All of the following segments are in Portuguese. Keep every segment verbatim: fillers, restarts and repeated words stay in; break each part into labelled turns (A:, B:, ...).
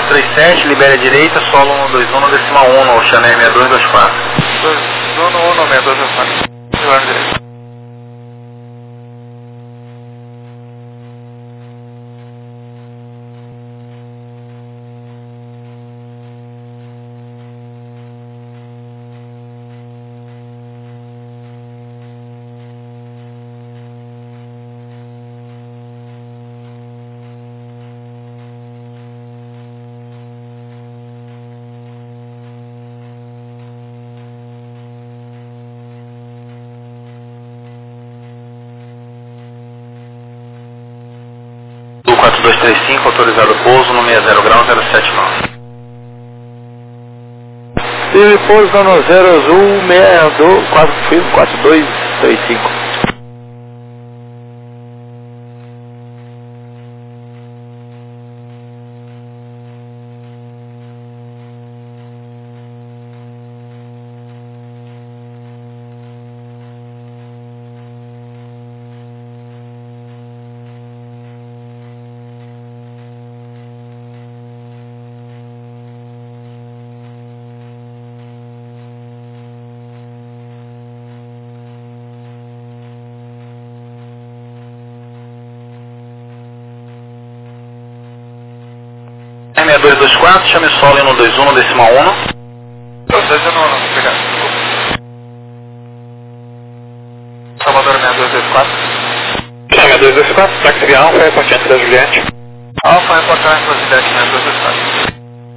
A: três sete, libere a direita, solo um dois um, decimal um, Chanel seis dois dois quatro.
B: dois um, seis dois dois quatro. Libere a direita.
A: quatro dois três cinco, autorizado pouso no sessenta grau zero sete nove.
B: E pouso no zero azul seis dois quatro dois três cinco.
A: seis dois dois quatro, chame solo em um dois um, decimal um.
B: dois um, obrigado. Salvador seis dois dois quatro.
A: seis dois dois quatro, táxi Alfa, é portante da Juliette.
B: Alfa é portante da Juliette seis dois dois quatro.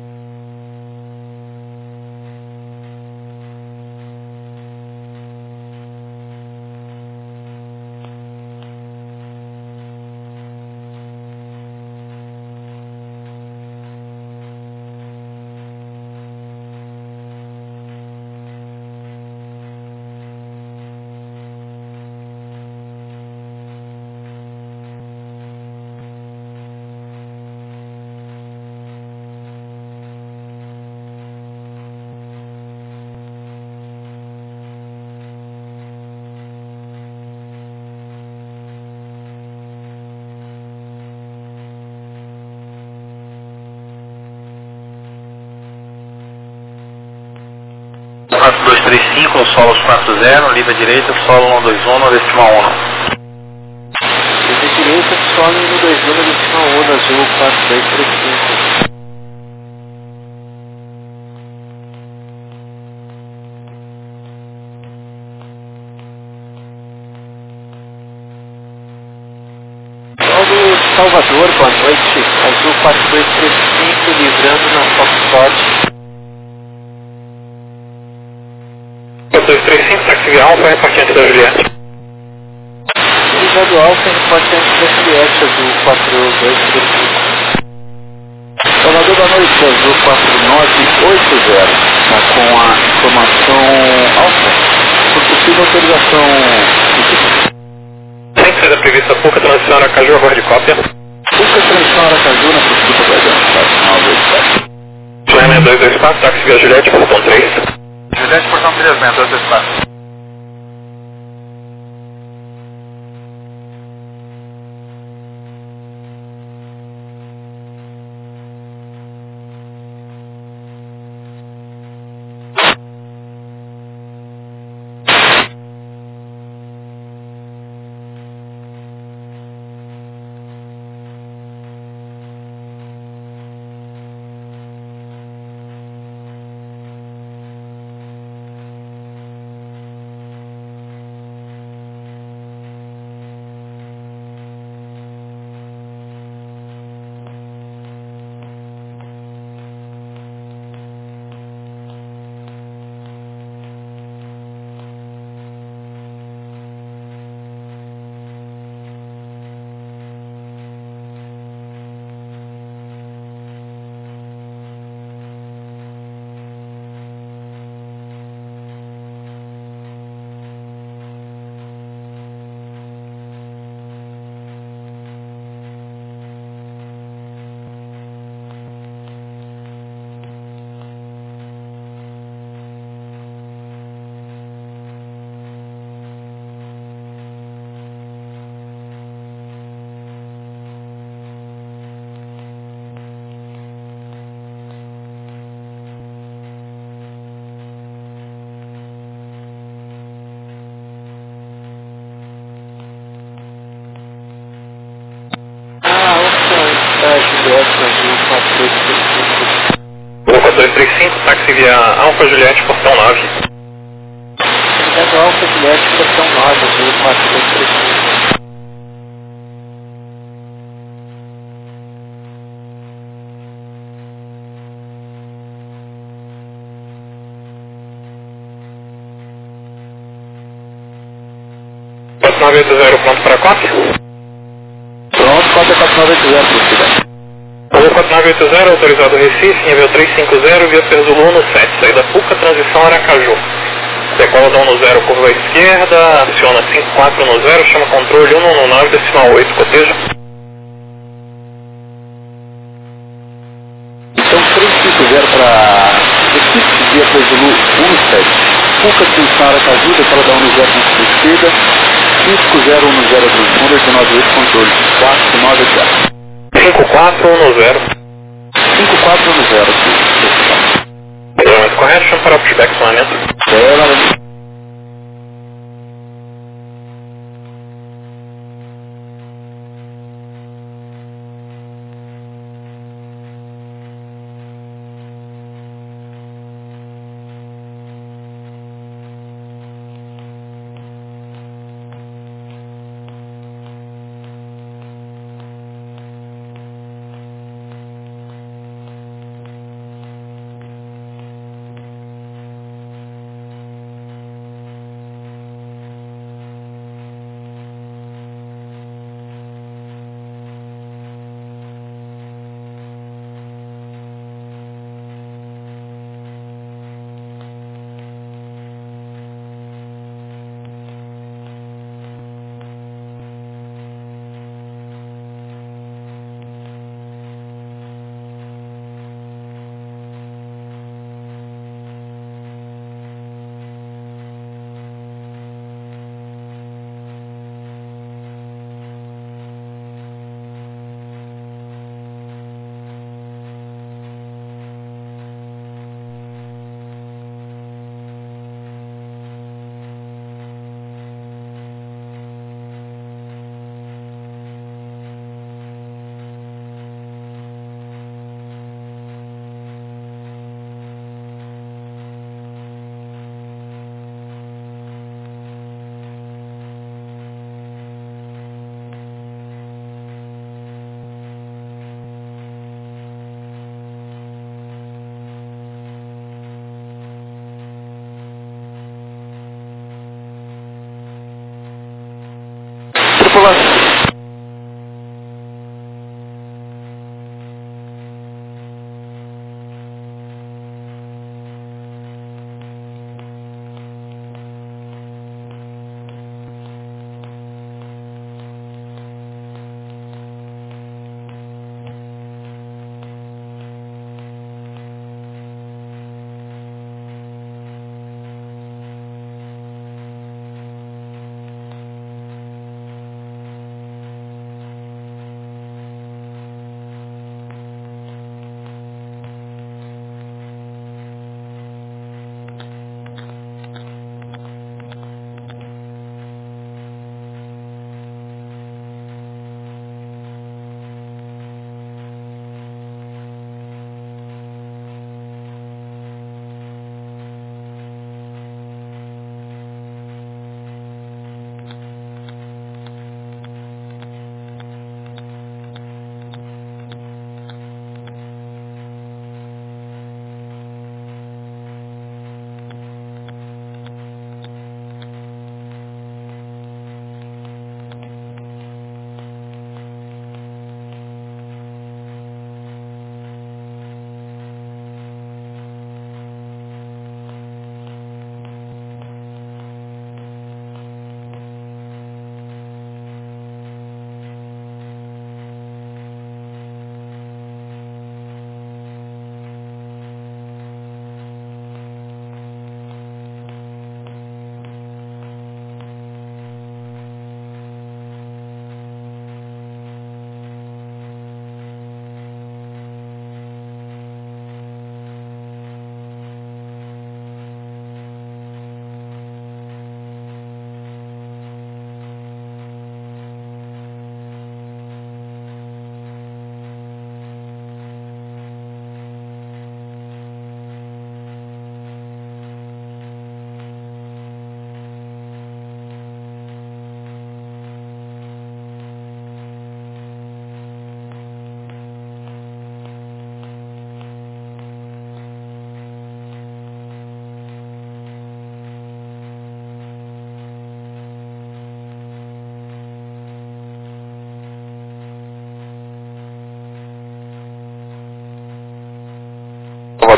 A: quatro dois três cinco, solo quatro zero, livre direita, solo um dois um, decimal um.
B: Livre direita, solo um dois um, decimal um, azul quatro dois três cinco. Solo Salvador, boa noite, azul quatro dois três cinco, livrando na Foxtrot.
A: quatro dois três cinco, táxi Alfa, é portante da Juliette.
B: Autorizado Alfa, é portante da Juliette, azul quatro dois três cinco. Salvador, boa noite, azul quatro nove oito zero, tá com a informação Alfa, por possível autorização.
A: Sem saída prevista, Puca, transição Aracaju, aguarde cópia.
B: Puca, transição Aracaju, na possível guardando, quatro nove oito zero.
A: seis dois dois quatro, táxi Juliette, portão três.
B: Juliette, portão três, seis dois dois quatro.
A: trinta e cinco, táxi via Alfa Juliette, portão nove.
B: Obrigado, Alfa Juliette, portão nove, azul quatro dois três cinco.
A: quatro nove oito zero, pronto para cópia?
B: Pronto, cópia quatro nove oito zero, professor.
A: Alô quatro nove oito zero, autorizado Recife, nível trezentos e cinquenta, via Perzulu no sete, saída Puca, transição Aracaju. Decola da um no zero, curva à esquerda, aciona cinco quatro no zero, chama controle um um nove, decimal oito, coteja.
B: Então trezentos e cinquenta para Recife, via Perzulu um sete. Puca, transição Aracaju, decola da um no zero, curva à esquerda, cinco zero um zero, transponder, dezenove oito, controle quatro nove zero.
A: cinco quatro um zero.
B: cinco quatro um zero, professor.
A: Elemento correto, chama para o pushback planejamento.
B: Ela... Tripulação.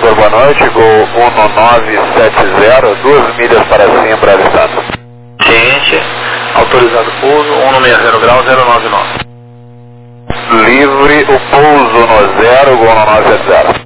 B: Salvador, boa noite, Gol um nove sete zero, duas milhas para cima, Bravo Santos.
A: Ciente, autorizado pouso, um seis zero grau, zero nove nove.
B: Livre o pouso no zero, Gol um nove sete zero.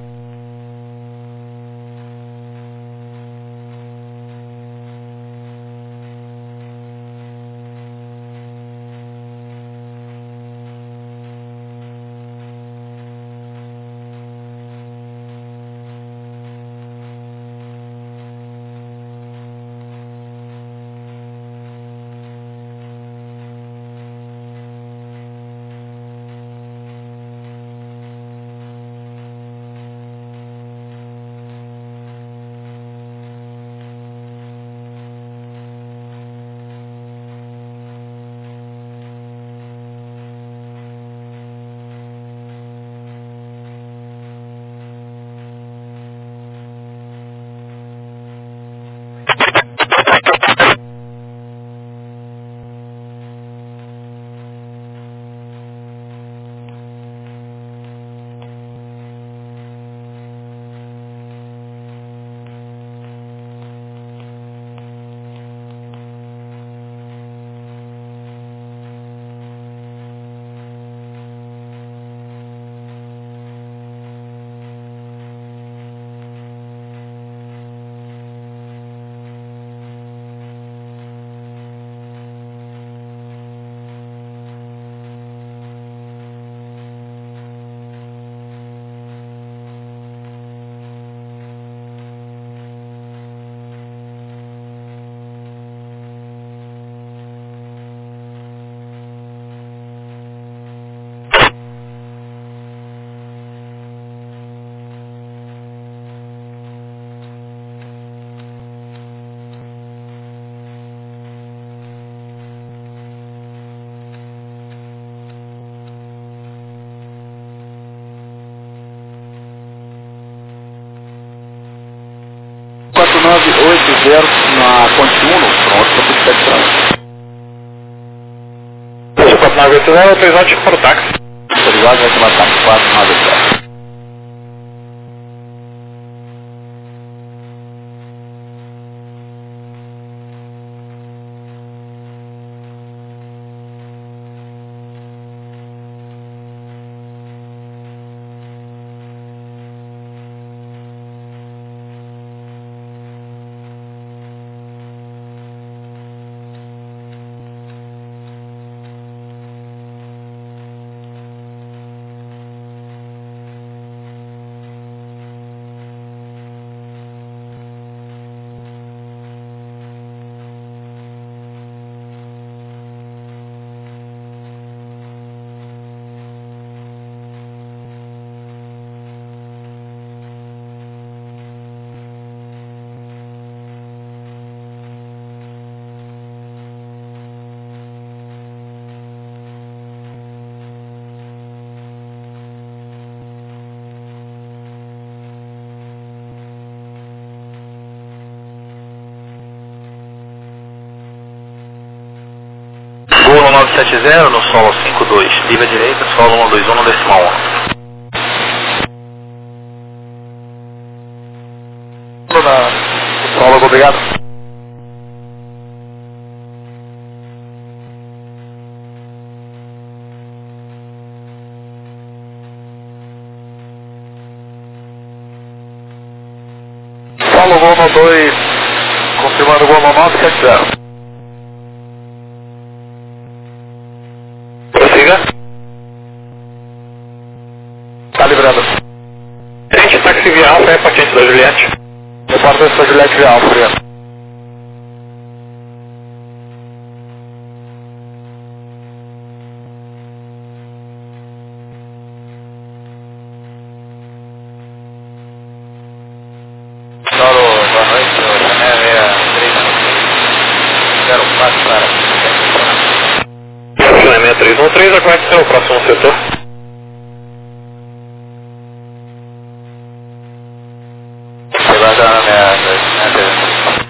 B: quatro nove oito zero na ponte Uno, pronto para tudo sete trânsito.
A: quatro nove oito zero, autorizado para o táxi.
B: Autorizado, vai tomar táxi quatro nove oito zero.
A: Gol um nove sete zero no solo cinco dois, livre à direita, solo um dois um no decimal um.
B: Solo, obrigado. Solo, Gol no dois, confirmando Gol no nove sete zero.
A: Prossiga.
B: Tá liberando.
A: Gente, táxi via Alfa é patente da Juliette.
B: Repórter da Juliette Real, obrigado.
A: Solo, boa noite, Janela três zero quatro para. seis três um três, aguarde ser o próximo setor.
B: Aguarda na minha, minha televisão.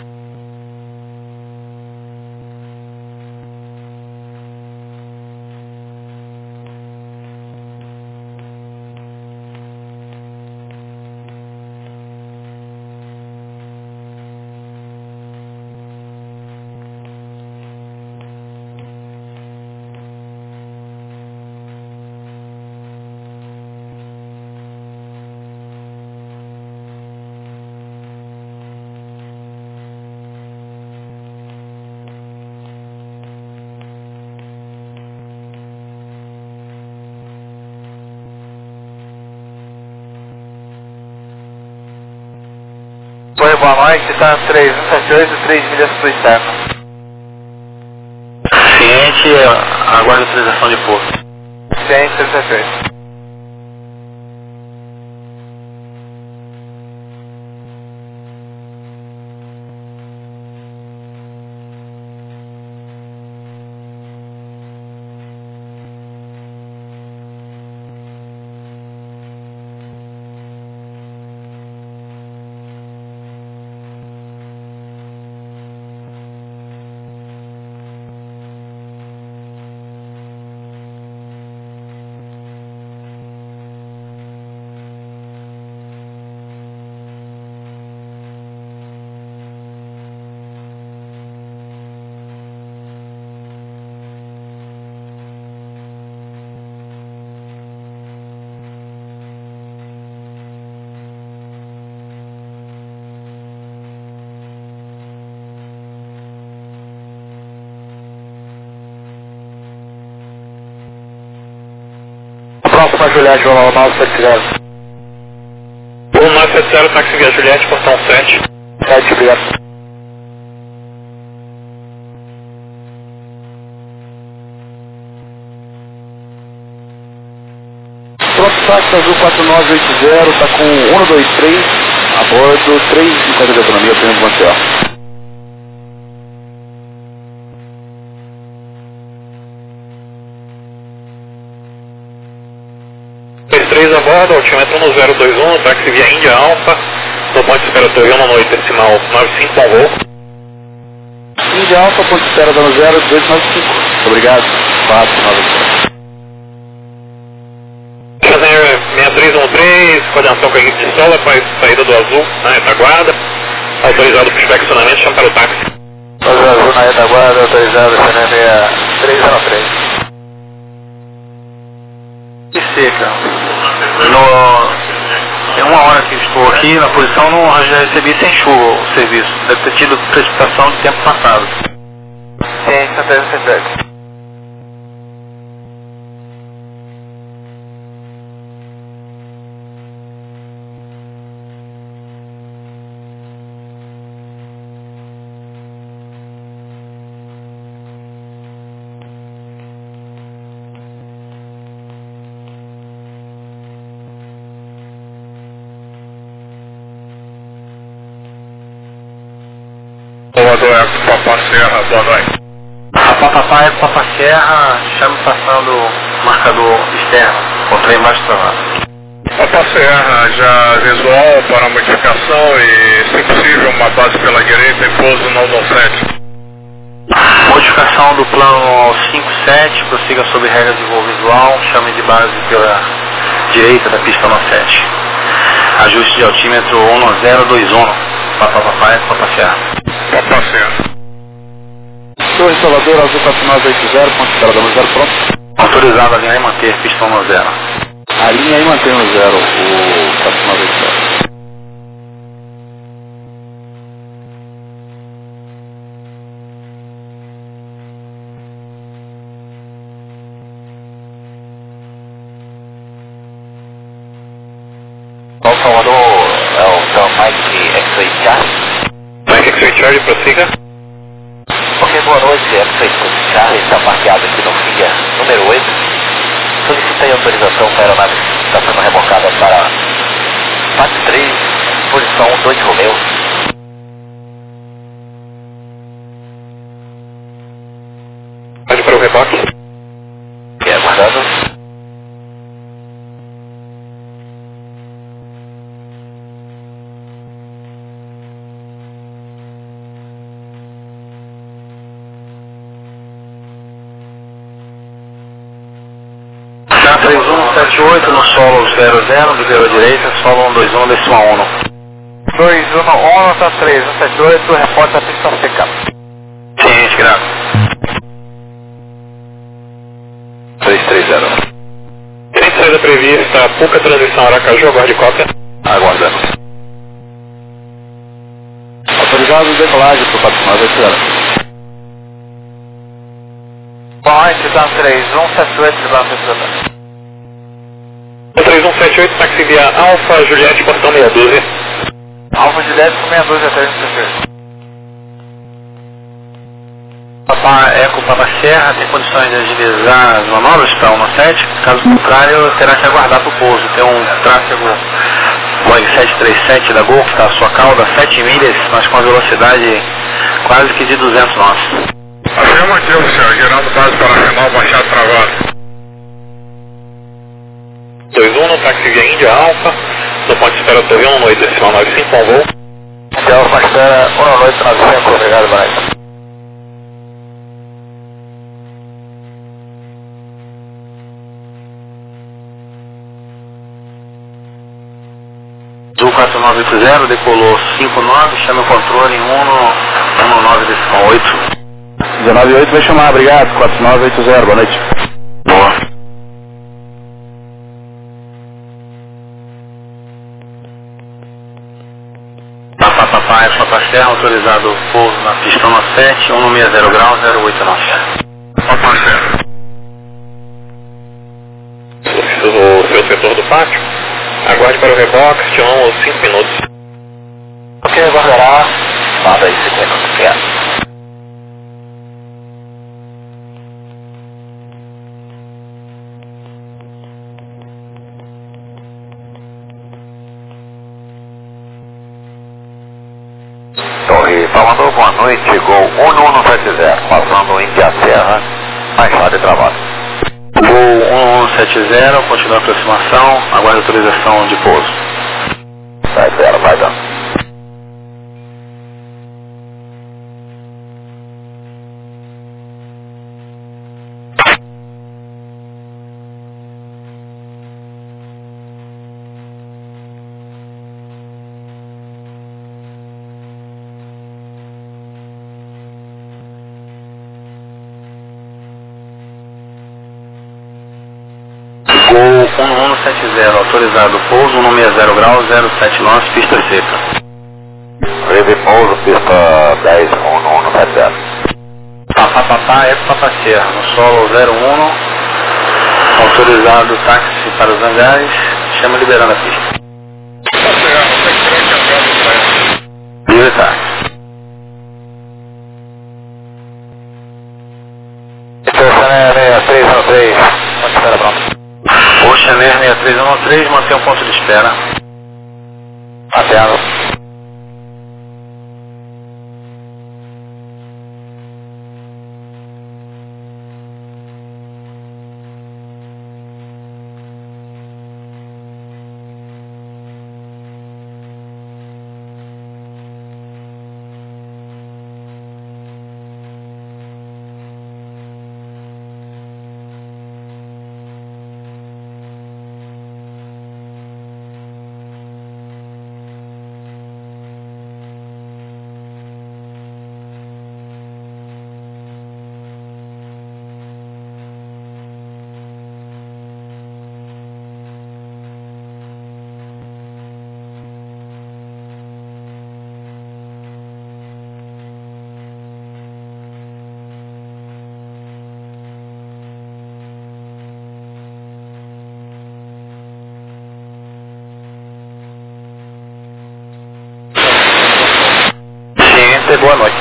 B: Oi, boa noite, tá três um sete oito, três milhas para o externo.
C: Ciente, aguarda a utilização de porto.
B: Ciente, três sete oito. Próxima Juliette, vamos lá, nove sete zero.
A: um nove sete zero, táxi via Juliette, portão sete.
B: sete, obrigado. Próximo táxi azul quatro nove oito zero, está com um dois três, a bordo, três e cinquenta de autonomia, prêmio de Montreal.
A: três a bordo, altímetro no zero dois um, táxi via Índia Alfa, no ponto de espera Torreão, no oito decimal nove cinco com voo.
B: Índia Alfa, ponto de espera dando zero dois nove cinco. Obrigado. quatro nove zero.
A: Chazair seis três um três, coordenação com a equipe de sola, faz saída do azul na retaguarda, autorizado para inspecionamento, chama para o táxi.
B: Azul azul na retaguarda, autorizado, C N M três zero três.
C: E seca. No, em uma hora que estou aqui na posição, não já recebi sem chuva o serviço. Deve ter tido precipitação de tempo passado.
B: Sim, Santa Isabel.
A: Salvador é Papa Serra, boa noite.
C: A Papapá é Papa Serra, chame passando marcador externo, com trem mais travado.
A: Papa Serra, já visual para modificação e, se possível, uma base pela direita e pouso no Aldo sete.
C: Modificação do plano ao cinco sete, prossiga sob regras de voo visual, chame de base pela direita da pista no sete. Ajuste de altímetro um zero dois um, Papapá é Papa Serra.
A: Papa Serra.
B: Torre Salvador, azul quatro nove oito zero, ponto de espera dando zero, pronto.
C: Autorizado a linha e manter pistão no zero.
B: A linha aí mantém no zero, o quatro nove oito zero.
D: Bom, Salvador, é o Mike X-Ray Charlie.
A: Mike X-Ray Charlie, prossiga.
D: Ok, boa noite, X-Ray Charlie está parqueado aqui no F I A número oito. Solicitei autorização para a aeronave que está sendo remolcada para F A T três, posição dois Romeu.
A: Pode para o reboque.
D: Ok, aguardando.
C: três um sete oito no solo zero zero, liberou direita, solo um dois um, decimal um.
B: dois um um, tá três um sete oito, reporta a pista seca.
C: Ciente, grave.
B: três três zero.
A: Tem saída prevista, pouca transição Aracaju, aguarde cópia.
B: Aguardando. Autorizado decolagem para o quatro nove oito zero. Bom, esse dá três um sete oito, liberação de
A: três um sete oito, táxi via Alfa, Juliette, portão meia dúzia.
D: Alfa de dez com sessenta e dois até no terceiro.
C: Papa Eco Papa Serra tem condições de agilizar as manobras para um sete, caso contrário terá que aguardar para o pouso. Tem um tráfego Boeing sete três sete da Gol que está à sua cauda, sete milhas, mas com a velocidade quase que de duzentos nós.
A: Afirmativo, senhor. Gerando base para Remal, baixado travado. dois um no táxi via Índia Alfa, no ponto de espera Torre um, noite decimal nove cinco, com voo.
D: Índia Alfa, espera um, noite nove cinco, obrigado, Brian.
C: Azul quatro nove oito zero, decolou cinco nove, chama o controle em um nove decimal oito.
B: dezenove oito vai chamar, obrigado, quatro nove oito zero, boa noite.
C: Boa. Papá, papá, é Papa Serra, autorizado pouso na pista um sete, um seis zero grau, zero oito nove.
A: Papa Serra. O seu setor do pátio, aguarde para o reboque, estimam os cinco minutos.
D: Ok, aguardará. Manda aí cinco minutos, certo. Torre Salvador, boa noite, Gol um um sete zero, passando Índia Serra, baixado e travado.
C: Gol um um sete zero, continua a aproximação, aguarda autorização de pouso.
D: Vai zero, vai dando.
C: Gol um um sete zero, autorizado pouso, um seis zero grau, zero sete nove, pista seca.
D: Rede pouso, pista dez, um um sete zero.
C: Papá, papá, é Papa Serra, no solo zero um, autorizado táxi para os hangares, chama liberando a pista. Livre táxi.
D: seis três um três, onde espera pronto?
C: Oceaner seis três um três, mantém um ponto de espera.
D: Atendo.
C: Boa noite.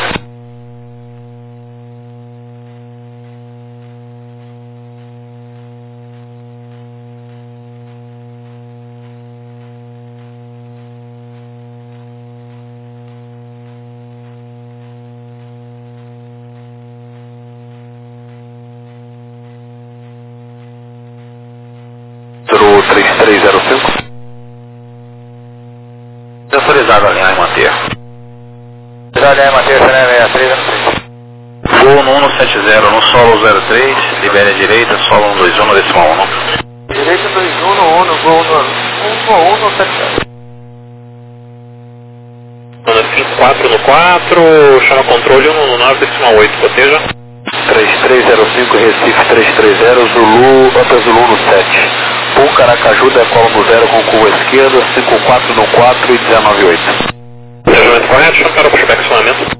D: três três zero cinco.
C: Autorizado a alinhar e manter.
D: Já é Matheus, né? seis três zero três.
C: Gol no um sete zero, no solo zero três, libere a direita, solo um dois um no decimal um.
D: Direita dois um no um, gol no um no sete zero.
A: cinco quatro no quatro, chama controle um no nove decimal oito, proteja.
D: três três zero cinco, Recife três três zero, Zulu, Alta Zulu no sete. Pulca, Aracaju, decola no zero com curva esquerda, cinco quatro no quatro e dezenove oito.
A: Planejamento correto, chama para o pushback acionamento.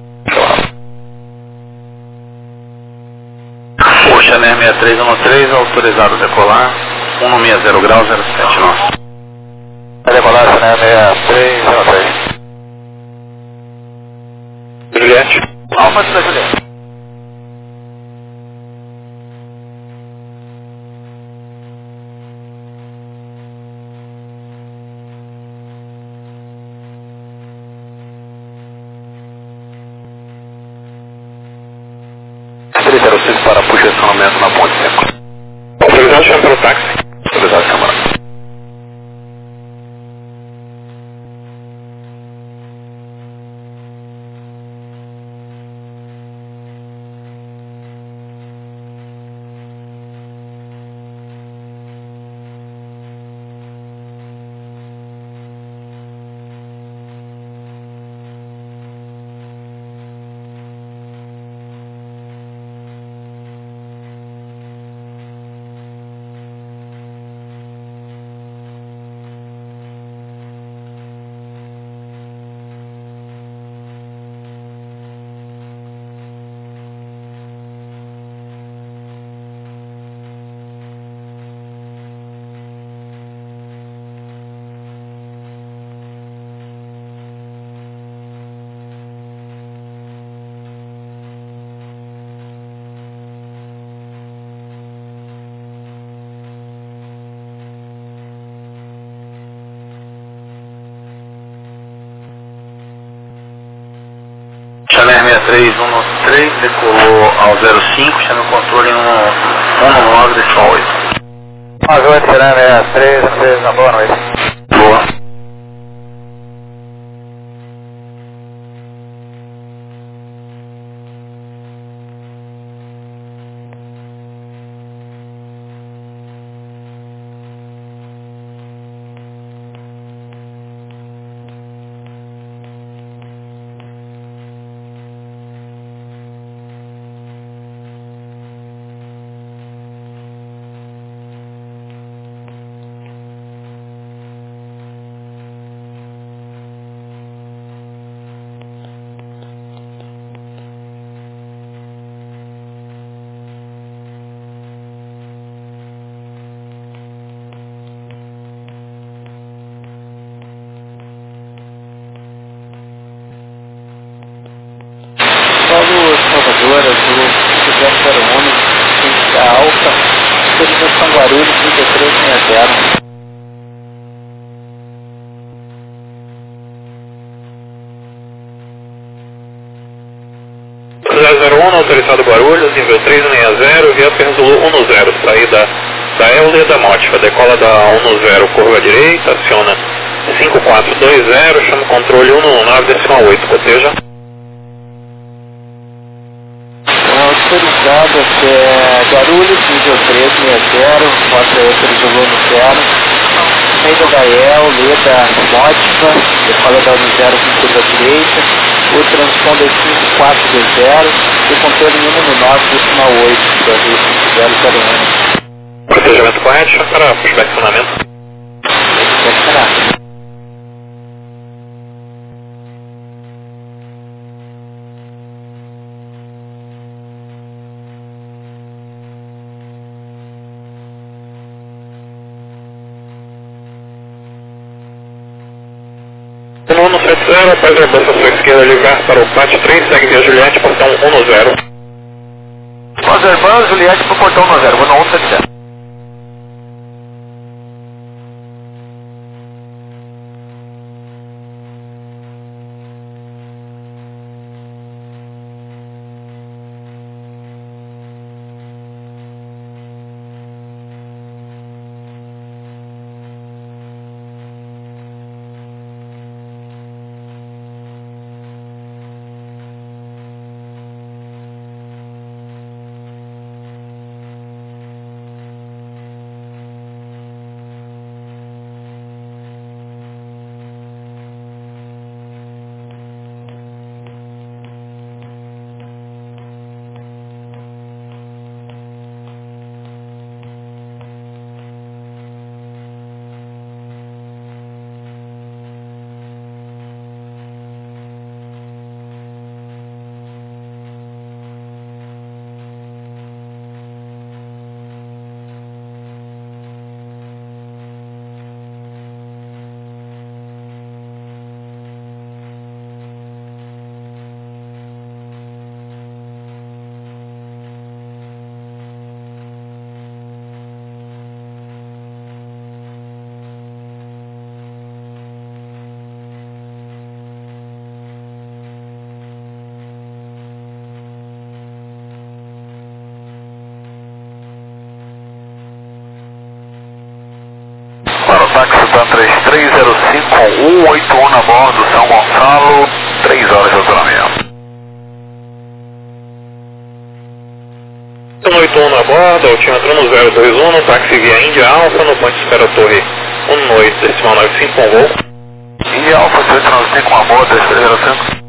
C: Oceaner seis três um três, autorizado a decolar, um seis zero grau, zero sete nove.
D: Vai decolar, Oceaner seis três um três.
A: Juliette.
D: Alfa da Juliette.
C: três zero cinco para posicionamento na ponte cinco.
A: Autorizado, chama pelo táxi.
C: Autorizado, chamando. Chanel sessenta e três, um nove três, decolou ao zero cinco, chama o controle um um nove, deixou oito.
D: nove oito, Chanel sessenta e três, três, boa noite.
C: Boa.
B: Paulo Salvador, do zero zero um, da Alfa, Serviço Guarulhos, trinta e três sessenta.
A: zero zero um, autorizado Guarulhos, nível três sessenta, via Perzulu dez, saída da Euler da Mótica, decola da dez, curva direita, aciona cinco quatro dois zero, chama o controle um nove decimal oito, coteja.
B: Autorizado até Guarulhos, nível três sessenta, mostra aí Perzulu no zero, saída da El, Leda Mótica, decola da dez com curva direita, o transponder cinco quatro dois zero, e controle um nove decimal oito, da Rio zero zero um.
A: Procedimento correto, chama para inspecionamento.
B: Inspecionamento.
A: No um sete zero, após a avança à sua esquerda, ligar para o pátio três, segue via Juliette, portão um zero.
D: Conservando Juliette para o portão um zero, vou no um sete zero.
C: táxi TAM três três zero cinco com um oito um na bordo, São Gonçalo, três horas de autonomia.
A: um oito um na borda, altímetro no zero dois um, no táxi via Índia Alfa, no ponto de espera Torre um oito, decimal nove cinco com voo.
C: Índia Alfa, oito nove cinco, uma borda, três zero cinco.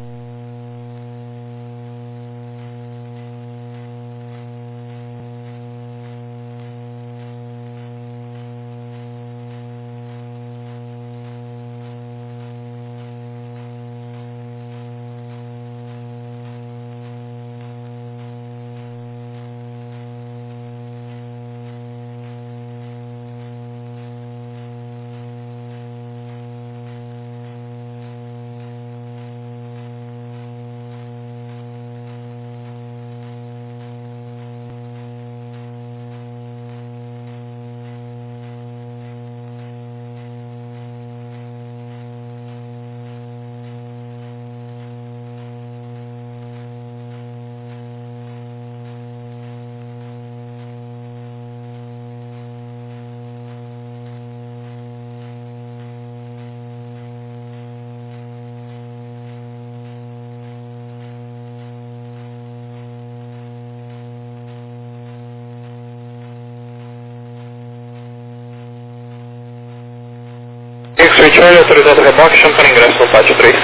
A: X-Ray Charlie, autorizado o reboque, chama para ingresso no pátio três.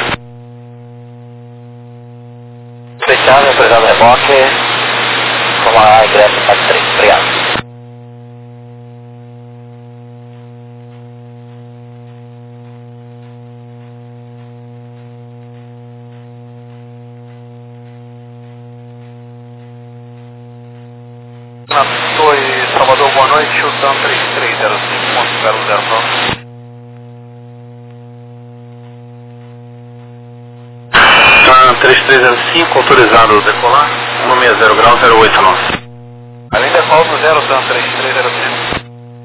D: X-Ray Charlie, autorizado o reboque, vamos lá, ingresso no pátio três, obrigado.
C: Na Torre Salvador, boa noite, o TAM três três zero cinco, ponto zero zero pronto. TAM três três zero cinco, autorizado decolar, um seis zero grau, zero oito nove. Além decola no zero, TAM três três zero cinco.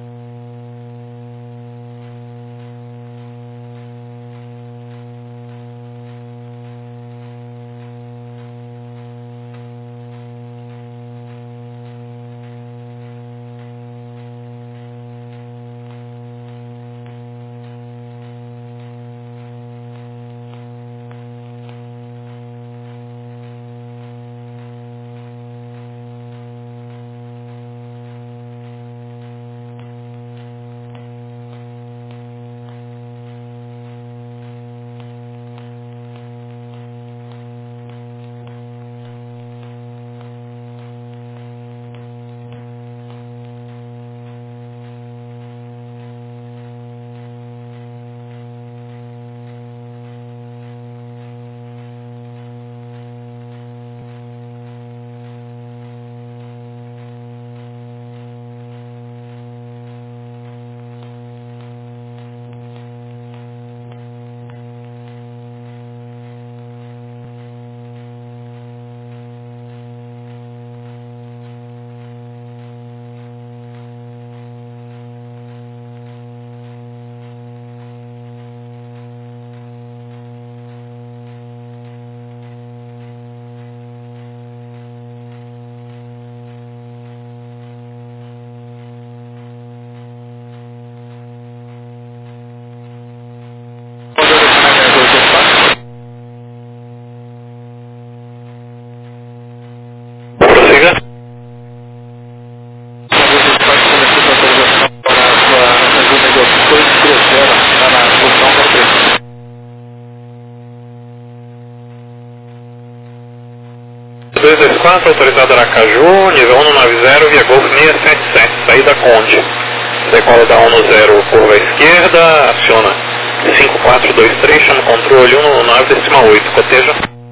A: dois dois quatro, autorizado Aracaju, nível um nove zero, via Golf seiscentos e setenta e sete, saída Conde. Decola da um zero, curva esquerda, aciona cinco quatro dois três, chama controle um nove decimal oito, coteja.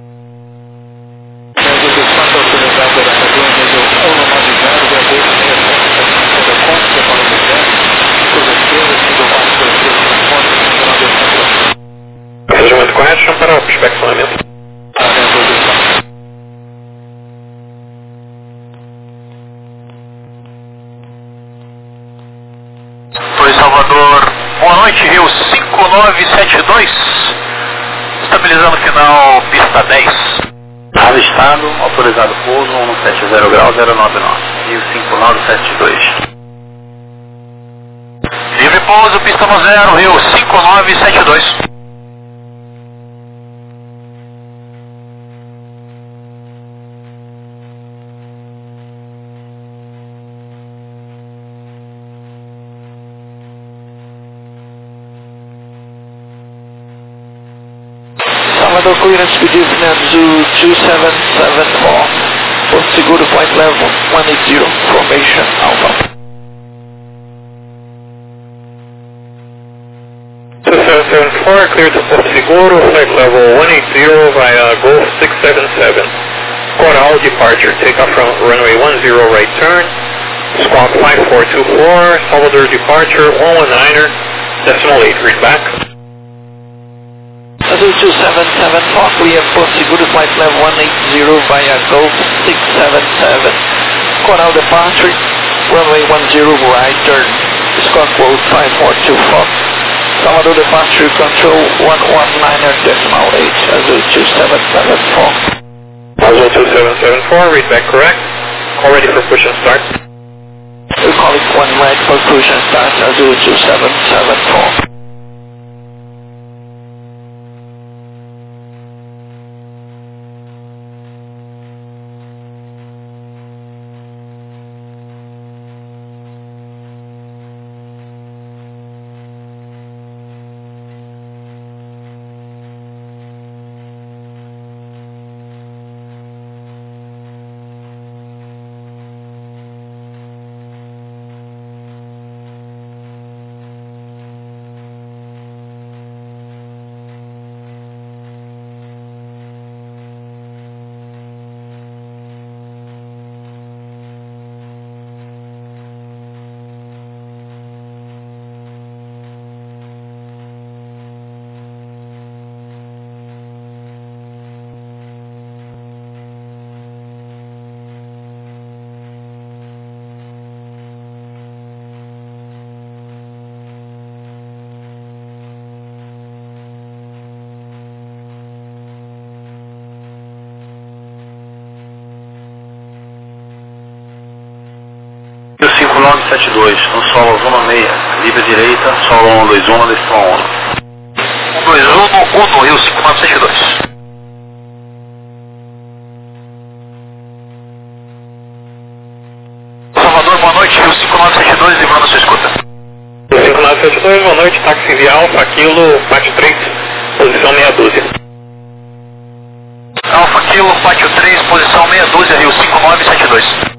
B: dois dois quatro, autorizado Aracaju, nível um nove zero, via Golf seiscentos e setenta e sete, saída Conde, decola do zero, curva esquerda, cinco quatro dois três, chama Conde, aciona dois controle.
A: Procedimento correto, chama para inspecionamento.
C: Torre Salvador, boa noite, Rio cinco nove sete dois, estabilizando final, pista dez. Avistado, autorizado pouso, um sete zero grau, zero nove nove, Rio cinco nove sete dois. Livre pouso, pista no zero, Rio cinco nove sete dois.
B: Salvador clearance with Disney Zoo two seven seven four. Porto Seguro flight level one eighty, formation Alpha.
A: two seven seven four, cleared to Porto Seguro, flight level one eighty via Golf six seven seven. Coral departure, takeoff from runway one zero right turn, squawk five four two four, Salvador departure one one niner, decimal eight, read back.
B: Azul two seven seven four, clear Porto Seguro flight level one eighty via Golf six seven seven. Coral departure, runway one zero right turn, squawk quote five four two four. Salvador departure control one one niner decimal eight, Azul two seven seven four.
A: Azul two seven seven four, read back correct. All ready for push and start.
B: We call it one right for push and start, Azul two seven seven four.
C: cinco nove sete dois, no solo zona meia, livre direita, solo um dois um, decisão um. um dois um, um no Rio cinco nove sete dois. Salvador, boa noite, Rio cinco nove sete dois, livrando a sua escuta.
A: Rio cinco nove sete dois, boa noite, táxi via Alfa, Kilo, Pátio três, posição meia dúzia.
C: Alfa Kilo, Pátio três, posição meia dúzia, Rio cinco nove sete dois.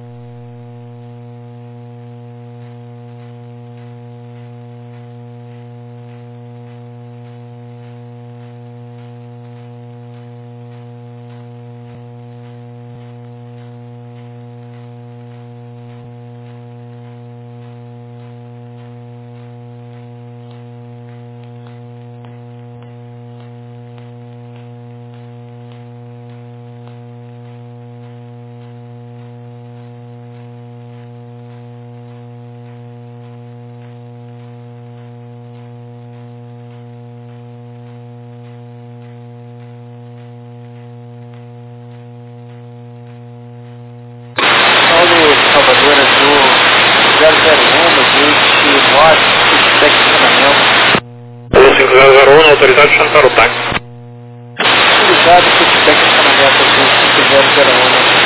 B: Salvador Azul zero zero um, gate norte, feedback estacionamento.
A: Azul cinco zero zero um, autorizado chegando para o táxi.
B: Autorizado, feedback estacionamento, Azul cinco zero zero um.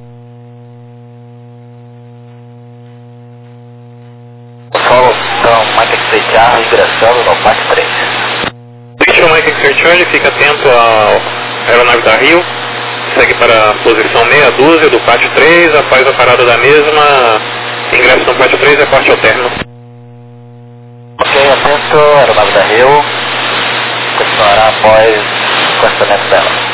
D: Solo, então, Mike X Charlie, ingressando no Pátio três.
A: Deixa o Mike X Charlie, fica atento à aeronave da Rio. Segue para a posição meia dúzia do Pátio três, após a parada da mesma, ingresso no Pátio três é corte ao término.
D: Ok, atento, aeronave da Rio, continuará após o encostamento dela.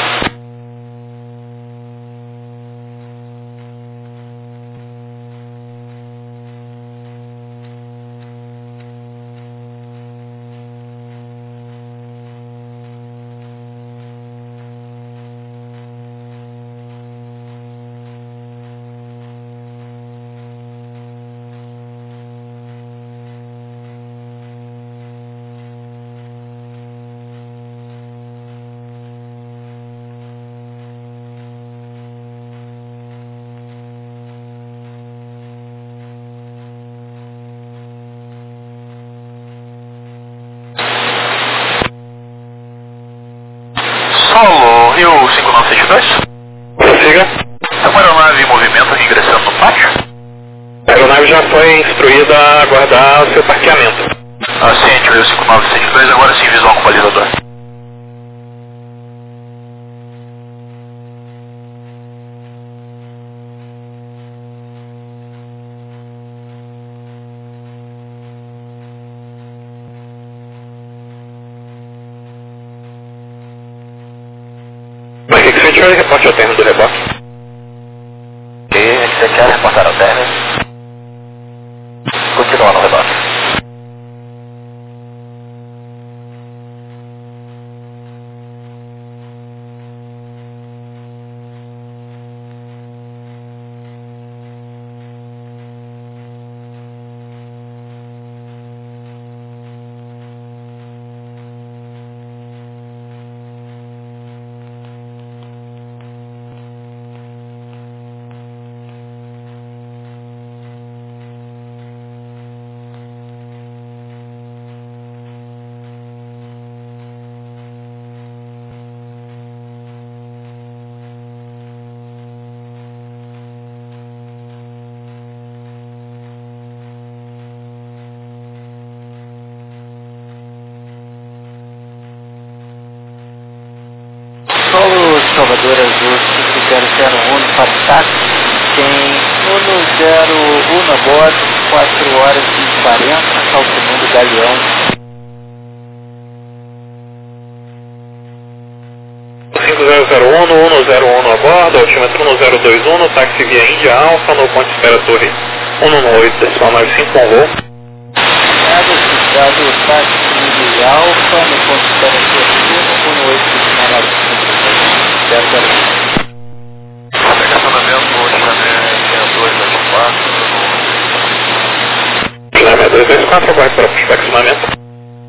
C: Rio cinco nove seis dois?
A: Prossiga.
C: Tem uma aeronave em movimento ingressando no pátio?
A: A aeronave já foi instruída a aguardar o seu parqueamento.
C: Ah, ciente, Rio cinco nove seis dois, agora sim visual com balizador.
A: Mas o que que você sentiu aí? Reporte ao término do reboque.
D: E você quer reportar ao término? Continua no reboque.
B: Solo Salvador Azul cinco zero zero um para o táxi, tem um zero um a bordo, quatro horas e quarenta, ao segundo galeão.
A: cinco zero zero um, um zero um a bordo, altímetro um zero dois um, táxi via Índia Alfa, no ponto espera torre um um oito, decimal nove cinco com voo.
B: Nada citado, táxi via Alfa, no ponto espera torre um um oito, decimal nove cinco, zero zero um.
C: Estacionamento Chaminé dois dois quatro.
A: Chaminé dois dois quatro, vai para o estacionamento.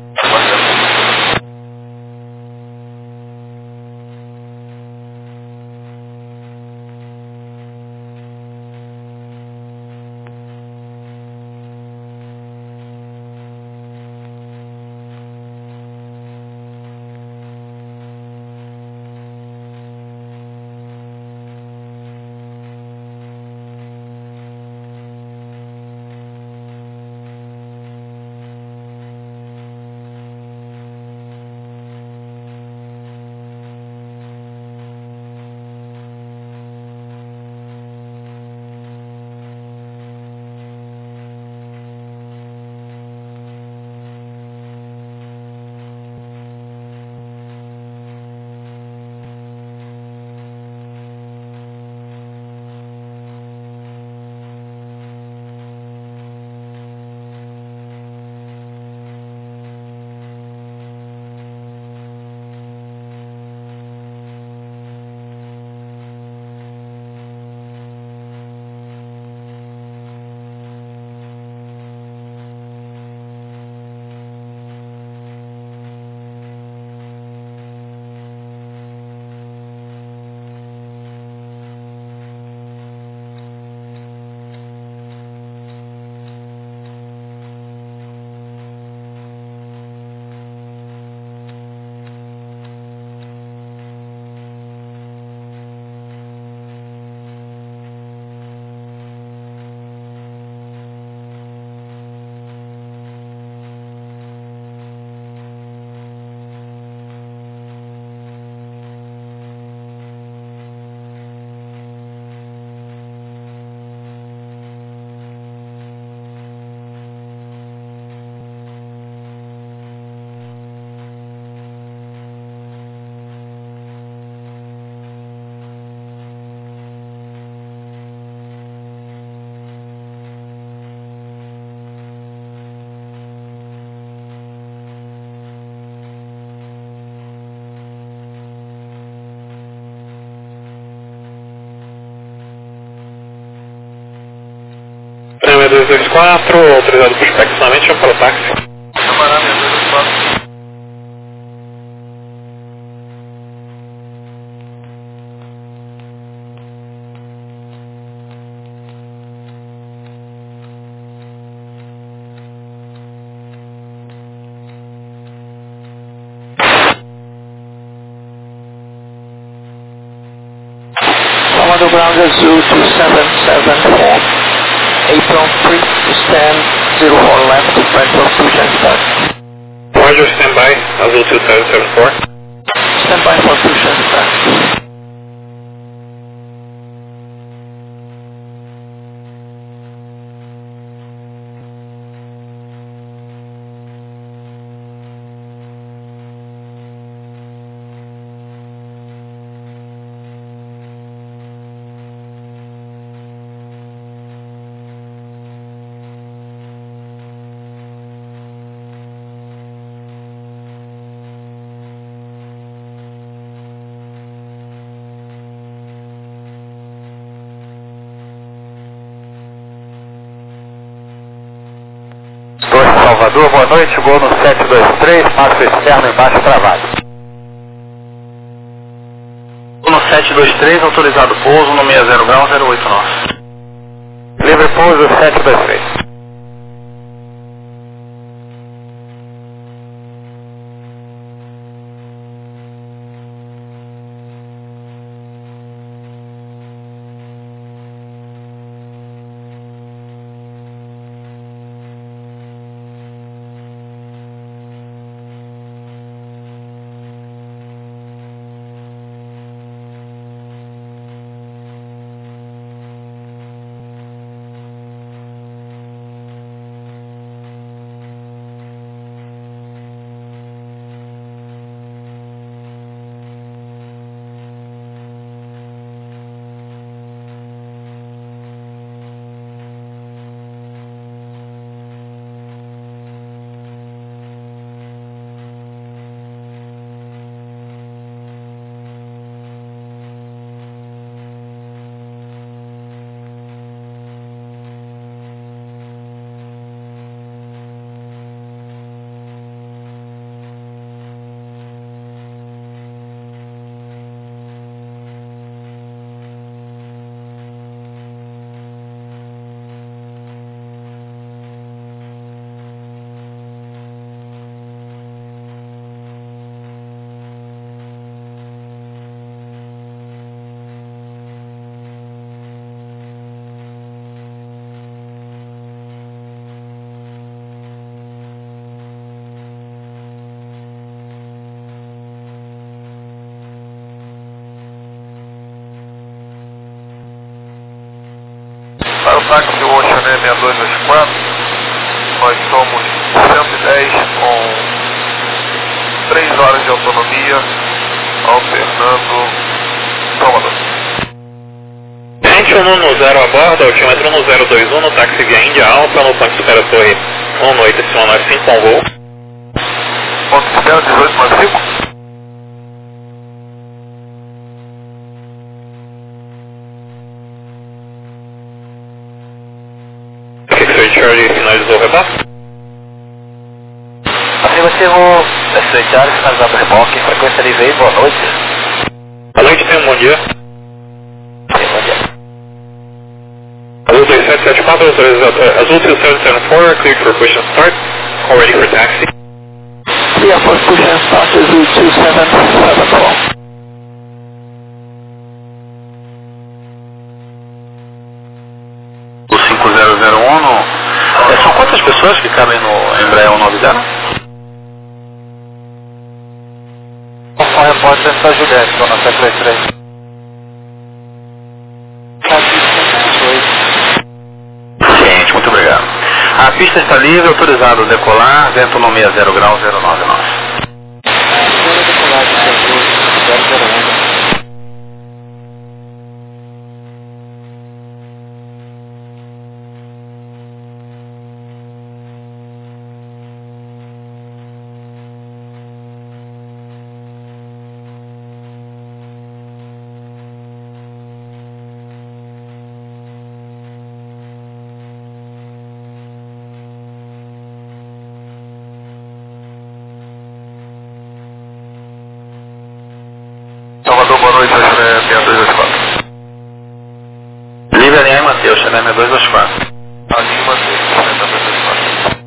A: Chaminé dois dois quatro, autorizado por estacionamento, chama para o táxi.
C: Camarada dois dois quatro.
E: zero ground Azul two seven seven four. Apron three, stand zero four left, right for push and start.
A: Roger, standby, Azul two seven seven four.
E: Stand by for push and start.
C: Salvador, boa noite, gol no sete dois três, passo externo embaixo travado. Gol no sete dois três, autorizado pouso no sessenta grau zero oito nós. Livre pouso sete dois três.
F: Para o táxi Ocean sessenta e dois vinte e quatro, nós somos cento e dez com três horas de autonomia, alternando Salvador.
A: Gente, um no zero a bordo, altímetro no zero dois um no táxi via Índia Alfa, no ponto de espera Torre um noite, S um nove cinco com voo.
F: Ponto de espera dezoito nove cinco.
A: X-Ray Charlie finalizou o reboque.
D: Assim você vou aceitar finalizar o reboque, frequência de vez, boa noite.
A: Boa noite, tenha um bom dia.
D: Sim, bom dia.
A: Azul dois sete sete quatro, autorizado, Azul two seven seven four, cleared for push and start, all ready for taxi.
E: Clear for push and start Azul two seven seven four.
C: O cinco zero zero um, no... é, são quantas pessoas que cabem no Embraer cento e noventa?
B: Só repórter da Juliette, dona sete três três.
C: Gente, muito obrigado. A pista está livre, autorizado a decolar, vento no sessenta grau zero nove nós.
F: Salvador, boa noite, Chané sessenta e dois vinte e quatro.
C: Livre alinhar e manter, o Chané sessenta e dois vinte e quatro.
F: Alinha e manter, Chané sessenta e dois vinte e quatro.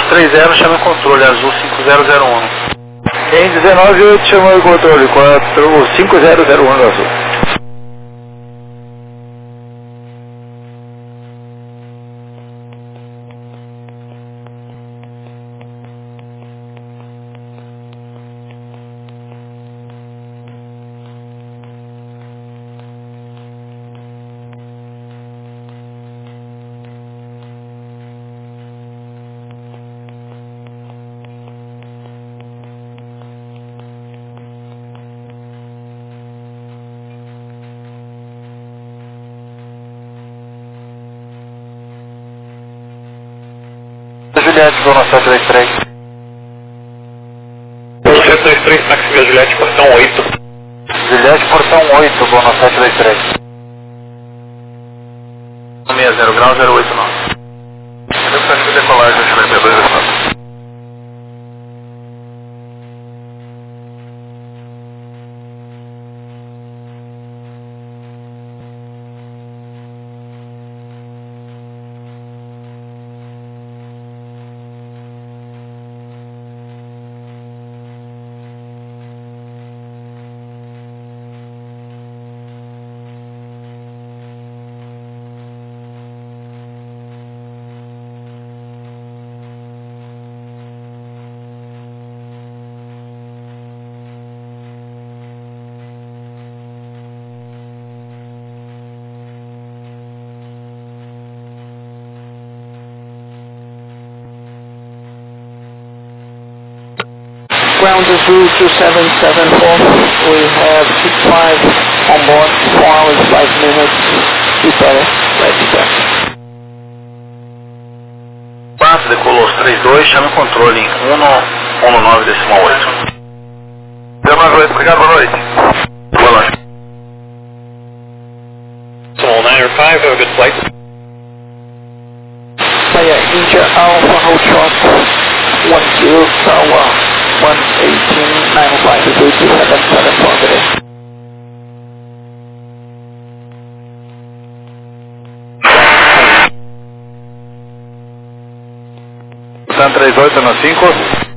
C: três zero, chama o controle, azul cinco zero zero um.
B: Em dezenove oito, chama o controle, quatro cinco zero zero um azul. Juliette, zona sete dois três.
A: sete dois três, táxi via Juliette, portão oito.
B: Juliette, portão oito, zona sete dois três.
C: sessenta graus, zero oito nove.
F: Tentativa de decolagem, Juliette dois dois nove.
E: Ground Azul two seven seven four, we have six five on board, four hours, five minutes, prepare, ready back.
C: quatro, decolou os três dois, chama o controle em um nove decimal oito.
F: dezenove oito, obrigado, boa noite.
C: Boa noite.
A: Decimal nine five, have a good flight.
E: Fire India Alpha Hold Short, one zero Tower, one eighteen nine five two seven seven four today.
B: Sun três oito no cinco.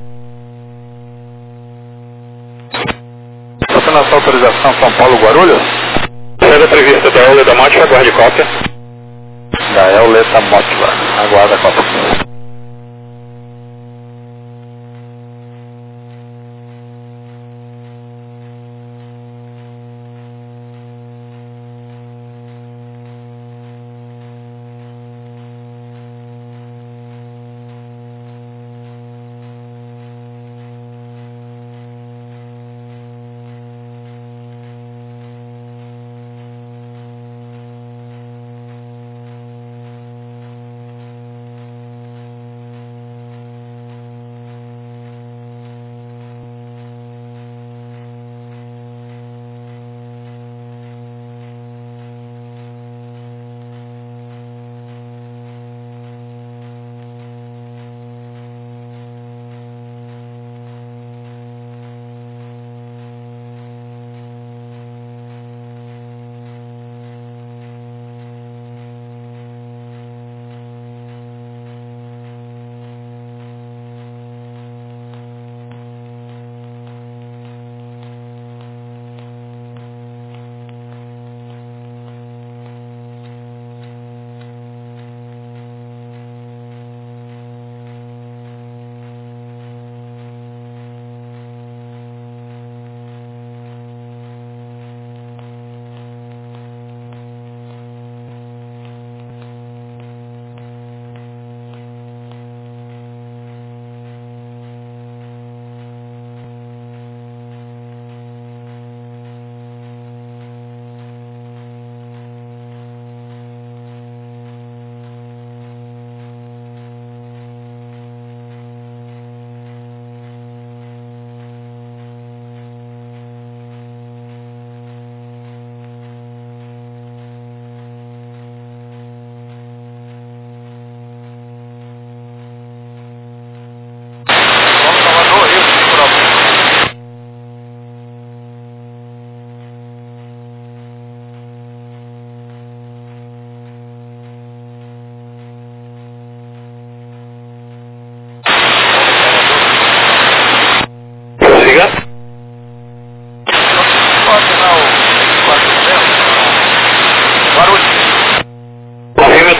B: Passando a sua autorização São Paulo Guarulhos.
A: Saída prevista da Euleta Mótiva, aguarde cópia.
B: Da Euleta Mótiva, aguarda a cópia.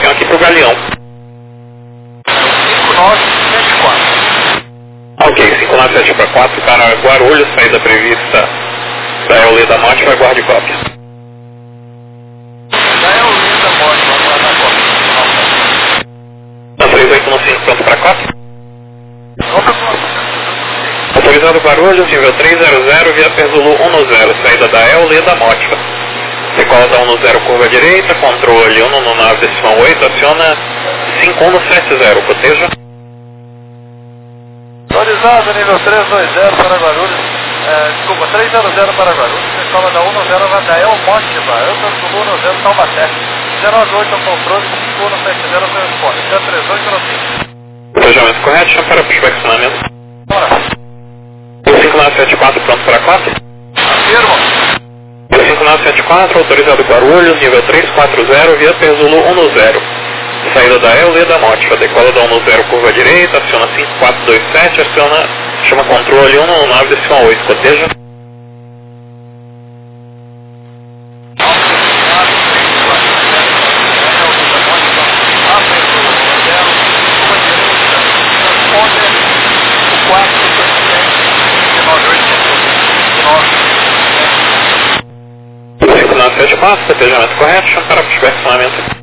A: conexão aqui para o Galeão.
F: cinco nove sete quatro.
A: Ok, cinco nove sete para quatro para Guarulhos, saída prevista da Eolê da Motiva, aguarde cópia.
F: Da Eolê da Motiva, aguarde cópia.
A: Na três oito um cinco, pronto para cópia. Autorizado Guarulhos, nível três zero zero, via Perzulu um no zero, saída da Eolê da Motiva. Decola da um no zero, curva direita, controle um no nove decimal oito, aciona cinco um no sete zero, coteja.
F: Autorizado, nível três dois zero para Guarulhos, é, desculpa, três zero zero para Guarulhos, decola da um no zero, Vadael Motiva, eu Perzulu no zero, Taubaté. zero nove oito ao controle, cinco um no sete zero, telefone, zero três oito no cinco.
A: Cotejamento correto, chama para perfeccionamento.
F: Bora.
A: O cinco nove sete quatro, pronto para cópia.
F: Afirmo.
A: O cinco nove sete quatro, autorizado Guarulhos, nível três quatro zero, via Perzulu um no zero. Saída da Eolê da Motiva, decola da um no zero, curva direita, aciona cinco quatro dois sete, aciona, chama controle um no nove decimal oito, coteja. cinco nove sete quatro, cotejamento correto, chama para perfeccionamento.